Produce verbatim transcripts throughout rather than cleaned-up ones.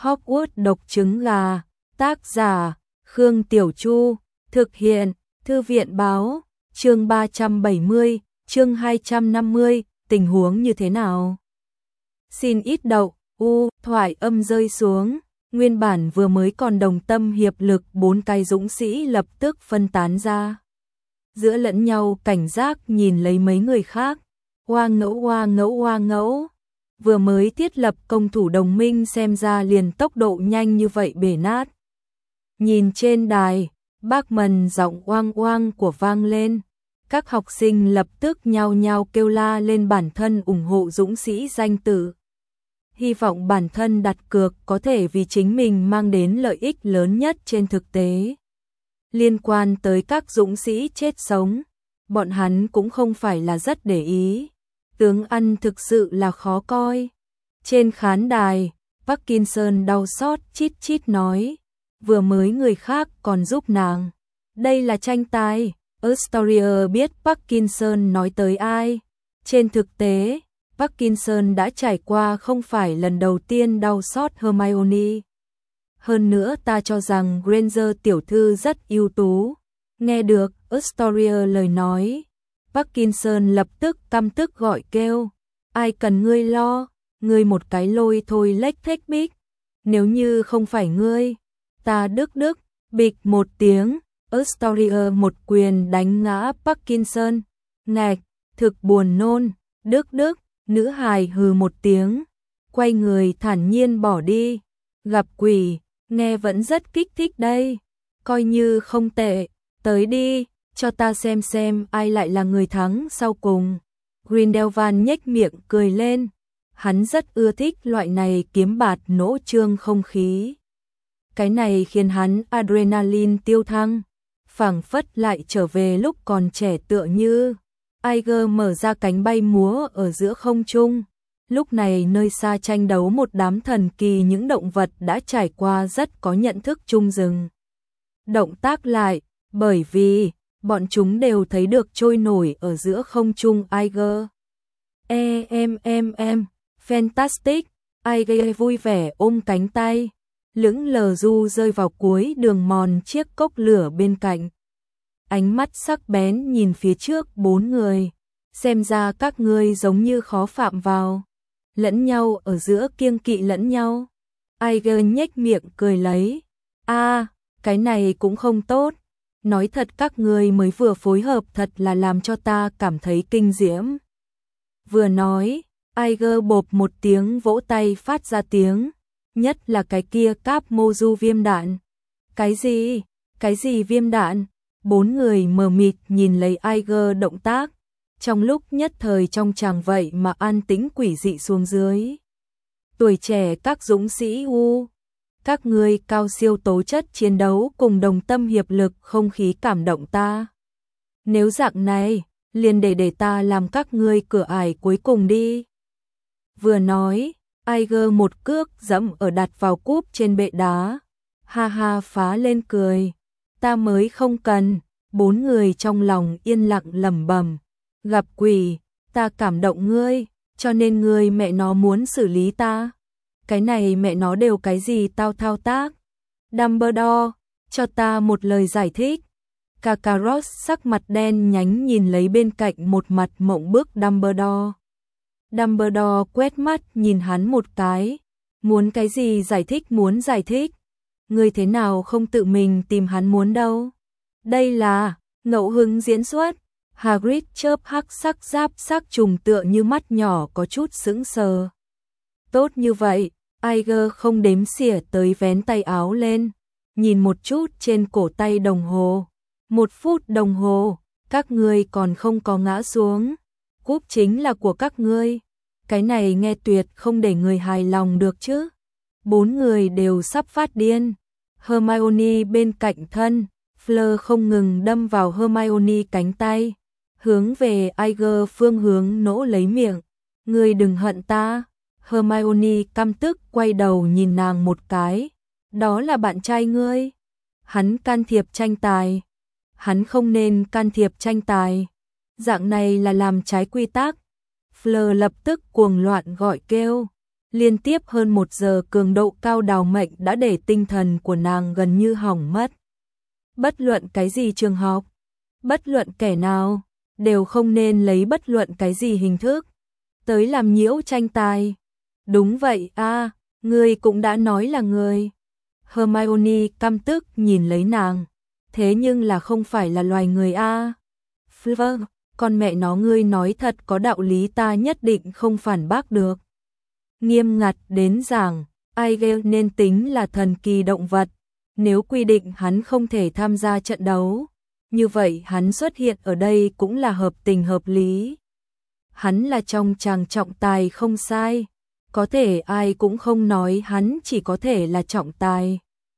Hogwarts độc trứng gà, tác giả Khương Tiểu Chu, thực hiện Thư viện báo, chương ba trăm bảy mươi, chương hai trăm năm mươi, tình huống như thế nào? Xin ít đậu, u, thoại âm rơi xuống, nguyên bản vừa mới còn đồng tâm hiệp lực bốn cái dũng sĩ lập tức phân tán ra. Giữa lẫn nhau cảnh giác nhìn lấy mấy người khác, hoa ngẫu hoa ngẫu hoa ngẫu. Vừa mới thiết lập công thủ đồng minh xem ra liền tốc độ nhanh như vậy bể nát. Nhìn trên đài, bác Mần giọng oang oang của vang lên. Các học sinh lập tức nhao nhao kêu la lên bản thân ủng hộ dũng sĩ danh tử. Hy vọng bản thân đặt cược có thể vì chính mình mang đến lợi ích lớn nhất trên thực tế. Liên quan tới các dũng sĩ chết sống, bọn hắn cũng không phải là rất để ý. Tướng ăn thực sự là khó coi. Trên khán đài, Parkinson đau xót chít chít nói, vừa mới người khác còn giúp nàng. Đây là tranh tài. Astoria biết Parkinson nói tới ai. Trên thực tế, Parkinson đã trải qua không phải lần đầu tiên đau xót Hermione. Hơn nữa ta cho rằng Granger tiểu thư rất ưu tú. Nghe được Astoria lời nói, Parkinson lập tức căm tức gọi kêu, ai cần ngươi lo, ngươi một cái lôi thôi lếch thếch bích, nếu như không phải ngươi, ta đức đức, bịch một tiếng, Astoria một quyền đánh ngã Parkinson, ngạch, thực buồn nôn, đức đức, nữ hài hừ một tiếng, quay người thản nhiên bỏ đi, gặp quỷ, nghe vẫn rất kích thích đây, coi như không tệ, tới đi. Cho ta xem xem ai lại là người thắng sau cùng. Grindelwald nhếch miệng cười lên. Hắn rất ưa thích loại này kiếm bạt nỗ trương không khí. Cái này khiến hắn adrenaline tiêu thăng. Phảng phất lại trở về lúc còn trẻ tựa như. Aiger mở ra cánh bay múa ở giữa không trung. Lúc này nơi xa tranh đấu một đám thần kỳ những động vật đã trải qua rất có nhận thức chung dừng. Động tác lại, bởi vì bọn chúng đều thấy được trôi nổi ở giữa không trung Aiger. E em em em, fantastic, Aiger vui vẻ ôm cánh tay, lững lờ du rơi vào cuối đường mòn chiếc cốc lửa bên cạnh. Ánh mắt sắc bén nhìn phía trước bốn người, xem ra các ngươi giống như khó phạm vào, lẫn nhau ở giữa kiêng kỵ lẫn nhau. Aiger nhếch miệng cười lấy, a, cái này cũng không tốt. Nói thật các ngươi mới vừa phối hợp thật là làm cho ta cảm thấy kinh diễm. Vừa nói, Aiger bộp một tiếng vỗ tay phát ra tiếng, nhất là cái kia cáp mô du viêm đạn. Cái gì? Cái gì viêm đạn? Bốn người mờ mịt nhìn lấy Aiger động tác, trong lúc nhất thời trong chàng vậy mà an tĩnh quỷ dị xuống dưới. Tuổi trẻ các dũng sĩ u các ngươi cao siêu tố chất chiến đấu cùng đồng tâm hiệp lực không khí cảm động ta. Nếu dạng này, liền để để ta làm các ngươi cửa ải cuối cùng đi. Vừa nói, Aiger một cước dẫm ở đặt vào cúp trên bệ đá. Ha ha phá lên cười. Ta mới không cần. Bốn người trong lòng yên lặng lẩm bẩm. Gặp quỷ, ta cảm động ngươi, cho nên ngươi mẹ nó muốn xử lý ta. Cái này mẹ nó đều cái gì tao thao tác. Dumbledore, cho ta một lời giải thích. Kakaross sắc mặt đen nhánh nhìn lấy bên cạnh một mặt mộng bức Dumbledore. Dumbledore quét mắt nhìn hắn một cái. Muốn cái gì giải thích muốn giải thích. Người thế nào không tự mình tìm hắn muốn đâu. Đây là ngẫu hứng diễn xuất. Hagrid chớp hắc sắc giáp sắc trùng tựa như mắt nhỏ có chút sững sờ. Tốt như vậy, Aiger không đếm xỉa tới vén tay áo lên, nhìn một chút trên cổ tay đồng hồ. Một phút đồng hồ, các ngươi còn không có ngã xuống. Cúp chính là của các ngươi. Cái này nghe tuyệt không để người hài lòng được chứ. Bốn người đều sắp phát điên. Hermione bên cạnh thân, Fleur không ngừng đâm vào Hermione cánh tay, hướng về Aiger phương hướng nỗ lấy miệng. Ngươi đừng hận ta. Hermione căm tức quay đầu nhìn nàng một cái. Đó là bạn trai ngươi. Hắn can thiệp tranh tài. Hắn không nên can thiệp tranh tài. Dạng này là làm trái quy tắc. Fleur lập tức cuồng loạn gọi kêu. Liên tiếp hơn một giờ cường độ cao đào mệnh đã để tinh thần của nàng gần như hỏng mất. Bất luận cái gì trường học, bất luận kẻ nào, đều không nên lấy bất luận cái gì hình thức tới làm nhiễu tranh tài. Đúng vậy a, ngươi cũng đã nói là ngươi. Hermione căm tức nhìn lấy nàng, thế nhưng là không phải là loài người a. Vâng, con mẹ nó, ngươi nói thật có đạo lý, ta nhất định không phản bác được. Nghiêm ngặt đến giảng, Aigel nên tính là thần kỳ động vật, nếu quy định hắn không thể tham gia trận đấu, như vậy hắn xuất hiện ở đây cũng là hợp tình hợp lý. Hắn là trong chàng trọng tài không sai, có thể ai cũng không nói hắn chỉ có thể là trọng tài.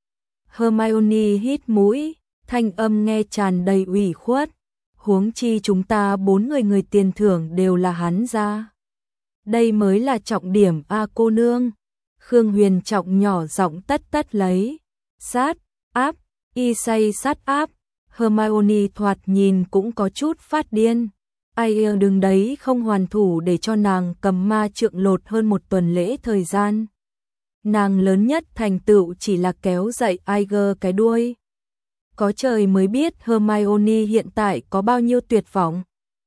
Hermione hít mũi, thanh âm nghe tràn đầy ủy khuất, huống chi chúng ta bốn người người tiền thưởng đều là hắn ra. Đây mới là trọng điểm a cô nương. Khương Huyền Trọng nhỏ giọng tất tất lấy. Sát, áp, y say sát áp. Hermione thoạt nhìn cũng có chút phát điên. Ai đừng đấy không hoàn thủ để cho nàng cầm ma trượng lột hơn một tuần lễ thời gian. Nàng lớn nhất thành tựu chỉ là kéo dậy Aiger cái đuôi. Có trời mới biết Hermione hiện tại có bao nhiêu tuyệt vọng.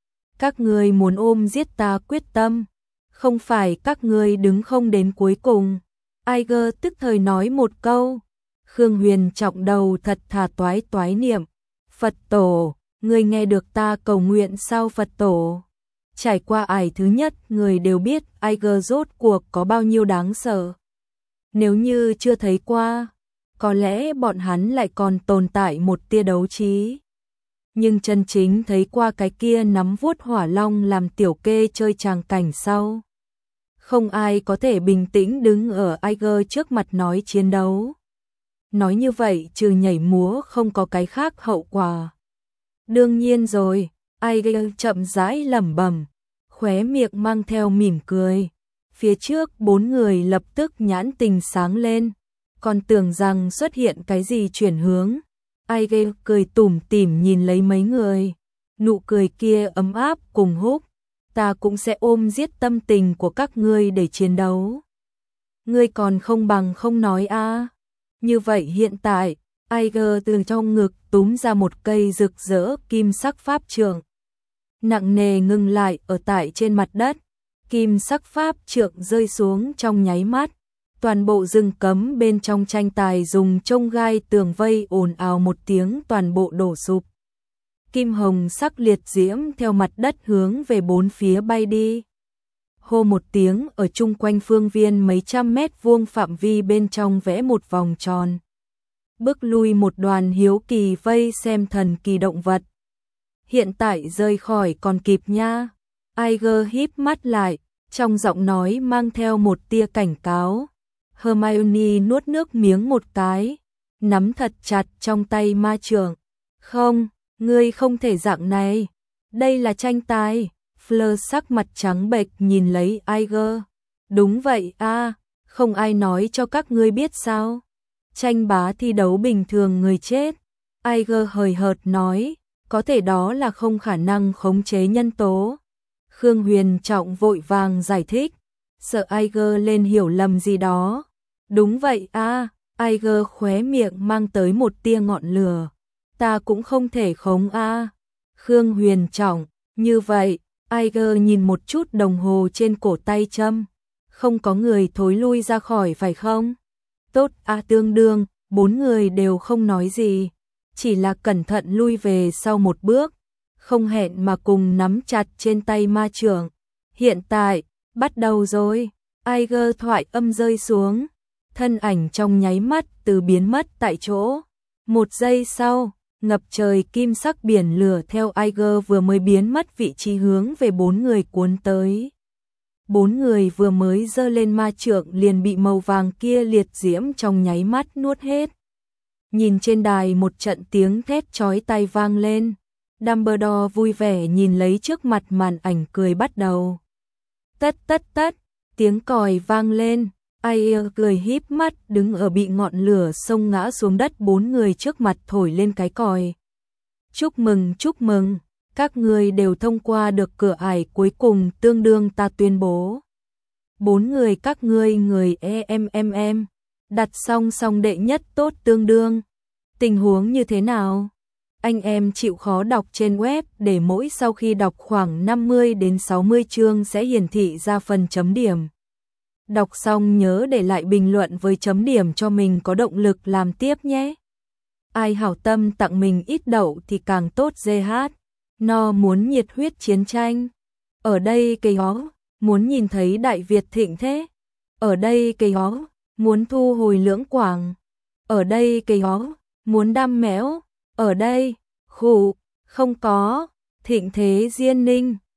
Các ngươi muốn ôm giết ta quyết tâm, không phải các ngươi đứng không đến cuối cùng. Aiger tức thời nói một câu. Khương Huyền Trọng đầu thật thà toái toái niệm. Phật tổ, người nghe được ta cầu nguyện sao Phật tổ? Trải qua ải thứ nhất, người đều biết Aiger rốt cuộc có bao nhiêu đáng sợ. Nếu như chưa thấy qua, có lẽ bọn hắn lại còn tồn tại một tia đấu trí. Nhưng chân chính thấy qua cái kia nắm vuốt hỏa long làm tiểu kê chơi tràng cảnh sau. Không ai có thể bình tĩnh đứng ở Aiger trước mặt nói chiến đấu. Nói như vậy trừ nhảy múa không có cái khác hậu quả. Đương nhiên rồi, Aiger chậm rãi lẩm bẩm, khóe miệng mang theo mỉm cười. Phía trước bốn người lập tức nhãn tình sáng lên, còn tưởng rằng xuất hiện cái gì chuyển hướng. Aiger cười tủm tỉm nhìn lấy mấy người, nụ cười kia ấm áp cùng húc. Ta cũng sẽ ôm giết tâm tình của các ngươi để chiến đấu. Ngươi còn không bằng không nói a. Như vậy hiện tại, Aiger từ trong ngực túm ra một cây rực rỡ kim sắc pháp trượng. Nặng nề ngừng lại ở tại trên mặt đất, kim sắc pháp trượng rơi xuống trong nháy mắt. Toàn bộ rừng cấm bên trong tranh tài dùng trông gai tường vây ồn ào một tiếng toàn bộ đổ sụp. Kim hồng sắc liệt diễm theo mặt đất hướng về bốn phía bay đi. Hô một tiếng ở chung quanh phương viên mấy trăm mét vuông phạm vi bên trong vẽ một vòng tròn. Bước lui một đoàn hiếu kỳ vây xem thần kỳ động vật. Hiện tại rời khỏi còn kịp nha. Aiger híp mắt lại, trong giọng nói mang theo một tia cảnh cáo. Hermione nuốt nước miếng một cái, nắm thật chặt trong tay ma trượng. Không, ngươi không thể dạng này. Đây là tranh tài. Fleur sắc mặt trắng bệch nhìn lấy Aiger. Đúng vậy a, không ai nói cho các ngươi biết sao? Tranh bá thi đấu bình thường người chết. Aiger hời hợt nói, có thể đó là không khả năng khống chế nhân tố. Khương Huyền Trọng vội vàng giải thích, sợ Aiger lên hiểu lầm gì đó. Đúng vậy a, Aiger khóe miệng mang tới một tia ngọn lửa. Ta cũng không thể khống a. Khương Huyền Trọng, như vậy, Aiger nhìn một chút đồng hồ trên cổ tay châm. Không có người thối lui ra khỏi phải không? Tốt a, tương đương, bốn người đều không nói gì, chỉ là cẩn thận lui về sau một bước, không hẹn mà cùng nắm chặt trên tay ma trượng. Hiện tại, bắt đầu rồi. Aiger thoại âm rơi xuống, thân ảnh trong nháy mắt từ biến mất tại chỗ. Một giây sau, ngập trời kim sắc biển lửa theo Aiger vừa mới biến mất vị trí hướng về bốn người cuốn tới. Bốn người vừa mới giơ lên ma trượng liền bị màu vàng kia liệt diễm trong nháy mắt nuốt hết. Nhìn trên đài một trận tiếng thét chói tai vang lên. Dumbledore vui vẻ nhìn lấy trước mặt màn ảnh cười bắt đầu. Tất tất tất, tiếng còi vang lên. Aiger cười híp mắt đứng ở bị ngọn lửa xông ngã xuống đất bốn người trước mặt thổi lên cái còi. Chúc mừng, chúc mừng, các người đều thông qua được cửa ải cuối cùng tương đương ta tuyên bố. bốn người các ngươi người e em em em, đặt song song đệ nhất tốt tương đương. Tình huống như thế nào? Anh em chịu khó đọc trên web để mỗi sau khi đọc khoảng năm mươi đến sáu mươi chương sẽ hiển thị ra phần chấm điểm. Đọc xong nhớ để lại bình luận với chấm điểm cho mình có động lực làm tiếp nhé. Ai hảo tâm tặng mình ít đậu thì càng tốt giê hát. No muốn nhiệt huyết chiến tranh. Ở đây cây ó, muốn nhìn thấy Đại Việt thịnh thế. Ở đây cây ó, muốn thu hồi Lưỡng Quảng. Ở đây cây ó, muốn đam méo. Ở đây, khụ, không có, thịnh thế Diên Ninh.